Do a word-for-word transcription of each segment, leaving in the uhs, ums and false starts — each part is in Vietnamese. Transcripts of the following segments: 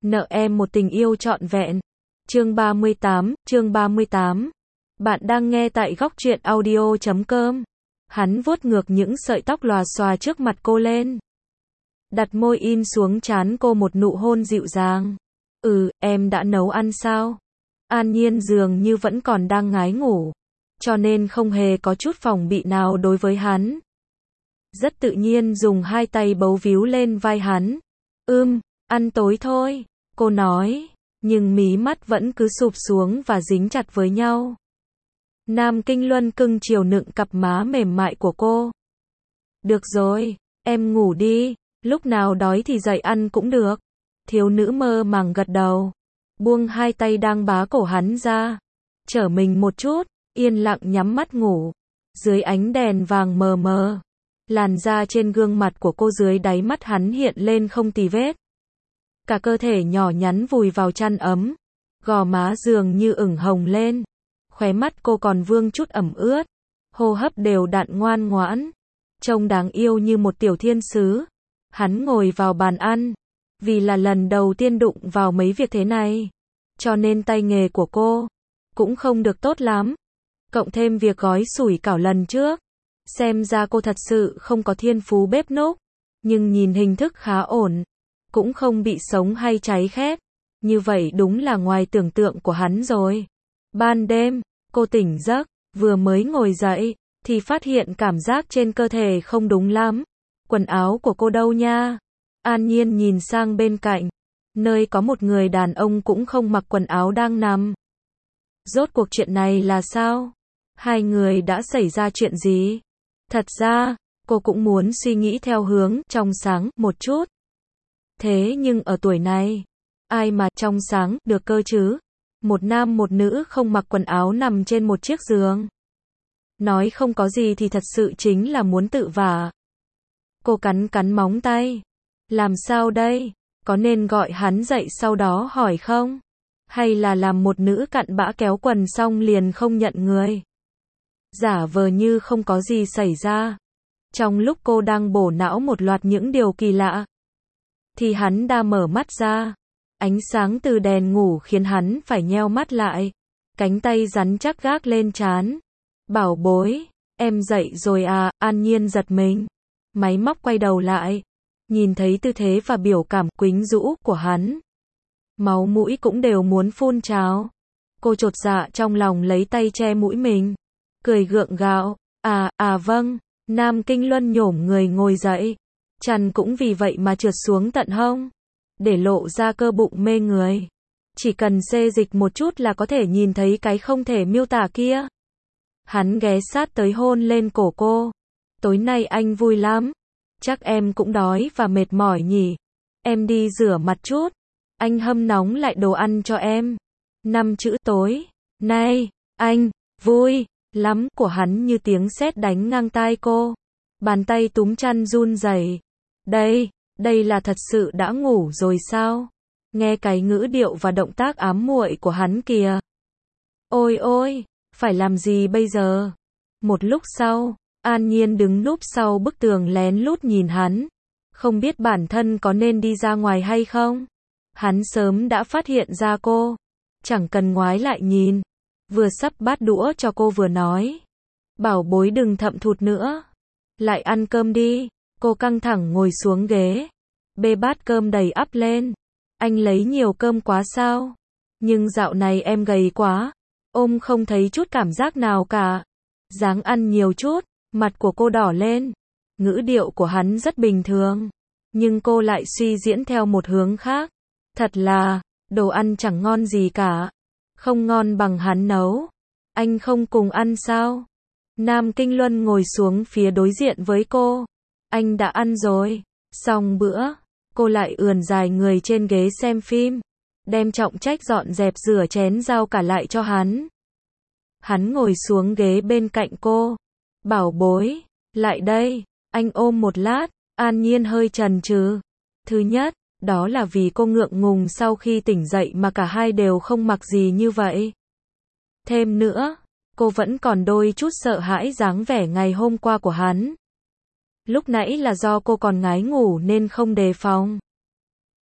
Nợ em một tình yêu trọn vẹn. Chương ba mươi tám, chương ba mươi tám. Bạn đang nghe tại góc truyện audio chấm com. Hắn vuốt ngược những sợi tóc lòa xòa trước mặt cô lên. Đặt môi in xuống trán cô một nụ hôn dịu dàng. Ừ, em đã nấu ăn sao? An Nhiên dường như vẫn còn đang ngái ngủ, cho nên không hề có chút phòng bị nào đối với hắn. Rất tự nhiên dùng hai tay bấu víu lên vai hắn. Ưm, ăn tối thôi, cô nói, nhưng mí mắt vẫn cứ sụp xuống và dính chặt với nhau. Nam Kinh Luân cưng chiều nựng cặp má mềm mại của cô. Được rồi, em ngủ đi, lúc nào đói thì dậy ăn cũng được. Thiếu nữ mơ màng gật đầu, buông hai tay đang bá cổ hắn ra, trở mình một chút, yên lặng nhắm mắt ngủ. Dưới ánh đèn vàng mờ mờ, làn da trên gương mặt của cô dưới đáy mắt hắn hiện lên không tì vết. Cả cơ thể nhỏ nhắn vùi vào chăn ấm, gò má dường như ửng hồng lên, khóe mắt cô còn vương chút ẩm ướt, hô hấp đều đặn ngoan ngoãn, trông đáng yêu như một tiểu thiên sứ. Hắn ngồi vào bàn ăn, vì là lần đầu tiên đụng vào mấy việc thế này, cho nên tay nghề của cô cũng không được tốt lắm, cộng thêm việc gói sủi cảo lần trước, xem ra cô thật sự không có thiên phú bếp núc, nhưng nhìn hình thức khá ổn, cũng không bị sống hay cháy khét, như vậy đúng là ngoài tưởng tượng của hắn rồi. Ban đêm, cô tỉnh giấc, vừa mới ngồi dậy, thì phát hiện cảm giác trên cơ thể không đúng lắm. Quần áo của cô đâu nha? An Nhiên nhìn sang bên cạnh, nơi có một người đàn ông cũng không mặc quần áo đang nằm. Rốt cuộc chuyện này là sao? Hai người đã xảy ra chuyện gì? Thật ra, cô cũng muốn suy nghĩ theo hướng trong sáng một chút. Thế nhưng ở tuổi này, ai mà trong sáng được cơ chứ? Một nam một nữ không mặc quần áo nằm trên một chiếc giường. Nói không có gì thì thật sự chính là muốn tự vả. Cô cắn cắn móng tay. Làm sao đây? Có nên gọi hắn dậy sau đó hỏi không? Hay là làm một nữ cặn bã kéo quần xong liền không nhận người? Giả vờ như không có gì xảy ra. Trong lúc cô đang bổ não một loạt những điều kỳ lạ, thì hắn đã mở mắt ra. Ánh sáng từ đèn ngủ khiến hắn phải nheo mắt lại. Cánh tay rắn chắc gác lên trán. Bảo bối, em dậy rồi à? An Nhiên giật mình. Máy móc quay đầu lại, nhìn thấy tư thế và biểu cảm quyến rũ của hắn. Máu mũi cũng đều muốn phun trào. Cô chột dạ trong lòng lấy tay che mũi mình, cười gượng gạo. À, à vâng. Nam Kinh Luân nhổm người ngồi dậy. Chăn cũng vì vậy mà trượt xuống tận hông, để lộ ra cơ bụng mê người. Chỉ cần xê dịch một chút là có thể nhìn thấy cái không thể miêu tả kia. Hắn ghé sát tới hôn lên cổ cô. Tối nay anh vui lắm. Chắc em cũng đói và mệt mỏi nhỉ. Em đi rửa mặt chút. Anh hâm nóng lại đồ ăn cho em. Năm chữ tối nay, anh vui lắm của hắn như tiếng sét đánh ngang tai cô. Bàn tay túm chăn run rẩy. Đây, đây là thật sự đã ngủ rồi sao? Nghe cái ngữ điệu và động tác ám muội của hắn kìa. Ôi ôi, phải làm gì bây giờ? Một lúc sau, An Nhiên đứng núp sau bức tường lén lút nhìn hắn. Không biết bản thân có nên đi ra ngoài hay không? Hắn sớm đã phát hiện ra cô. Chẳng cần ngoái lại nhìn. Vừa sắp bát đũa cho cô vừa nói. Bảo bối đừng thậm thụt nữa. Lại ăn cơm đi. Cô căng thẳng ngồi xuống ghế. Bê bát cơm đầy ắp lên. Anh lấy nhiều cơm quá sao? Nhưng dạo này em gầy quá. Ôm không thấy chút cảm giác nào cả. Ráng ăn nhiều chút. Mặt của cô đỏ lên. Ngữ điệu của hắn rất bình thường. Nhưng cô lại suy diễn theo một hướng khác. Thật là, đồ ăn chẳng ngon gì cả. Không ngon bằng hắn nấu. Anh không cùng ăn sao? Nam Kinh Luân ngồi xuống phía đối diện với cô. Anh đã ăn rồi. Xong bữa, cô lại ườn dài người trên ghế xem phim. Đem trọng trách dọn dẹp rửa chén rau cả lại cho hắn. Hắn ngồi xuống ghế bên cạnh cô. Bảo bối, lại đây, anh ôm một lát. An Nhiên hơi chần chừ. Thứ nhất, đó là vì cô ngượng ngùng sau khi tỉnh dậy mà cả hai đều không mặc gì như vậy. Thêm nữa, cô vẫn còn đôi chút sợ hãi dáng vẻ ngày hôm qua của hắn. Lúc nãy là do cô còn ngái ngủ nên không đề phòng.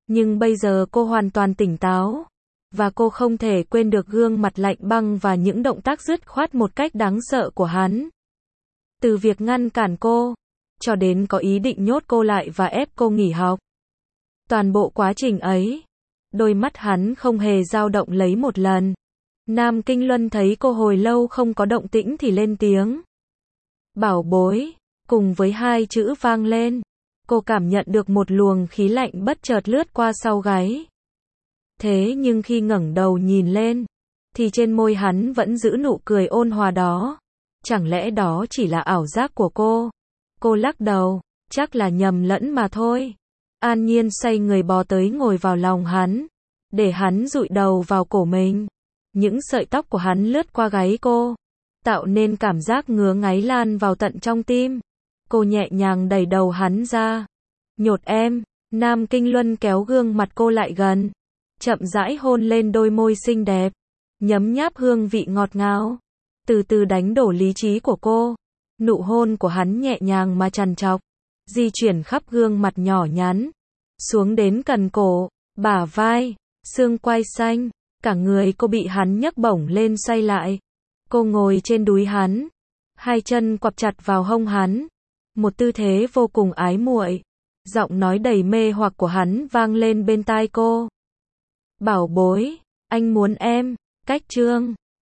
Nhưng bây giờ cô hoàn toàn tỉnh táo. Và cô không thể quên được gương mặt lạnh băng và những động tác dứt khoát một cách đáng sợ của hắn. Từ việc ngăn cản cô, cho đến có ý định nhốt cô lại và ép cô nghỉ học. Toàn bộ quá trình ấy, đôi mắt hắn không hề dao động lấy một lần. Nam Kinh Luân thấy cô hồi lâu không có động tĩnh thì lên tiếng. Bảo bối, cùng với hai chữ vang lên, cô cảm nhận được một luồng khí lạnh bất chợt lướt qua sau gáy. Thế nhưng khi ngẩng đầu nhìn lên, thì trên môi hắn vẫn giữ nụ cười ôn hòa đó. Chẳng lẽ đó chỉ là ảo giác của cô? Cô lắc đầu, chắc là nhầm lẫn mà thôi. An Nhiên xoay người bò tới ngồi vào lòng hắn, để hắn dụi đầu vào cổ mình. Những sợi tóc của hắn lướt qua gáy cô, tạo nên cảm giác ngứa ngáy lan vào tận trong tim. Cô nhẹ nhàng đẩy đầu hắn ra. Nhột em. Nam Kinh Luân kéo gương mặt cô lại gần, chậm rãi hôn lên đôi môi xinh đẹp, nhấm nháp hương vị ngọt ngào, từ từ đánh đổ lý trí của cô. Nụ hôn của hắn nhẹ nhàng mà trằn trọc, di chuyển khắp gương mặt nhỏ nhắn, xuống đến cần cổ, bả vai, xương quai xanh, cả người cô bị hắn nhấc bổng lên xoay lại. Cô ngồi trên đùi hắn, hai chân quặp chặt vào hông hắn, một tư thế vô cùng ái muội. Giọng nói đầy mê hoặc của hắn vang lên bên tai cô. Bảo bối, anh muốn em. Cách chương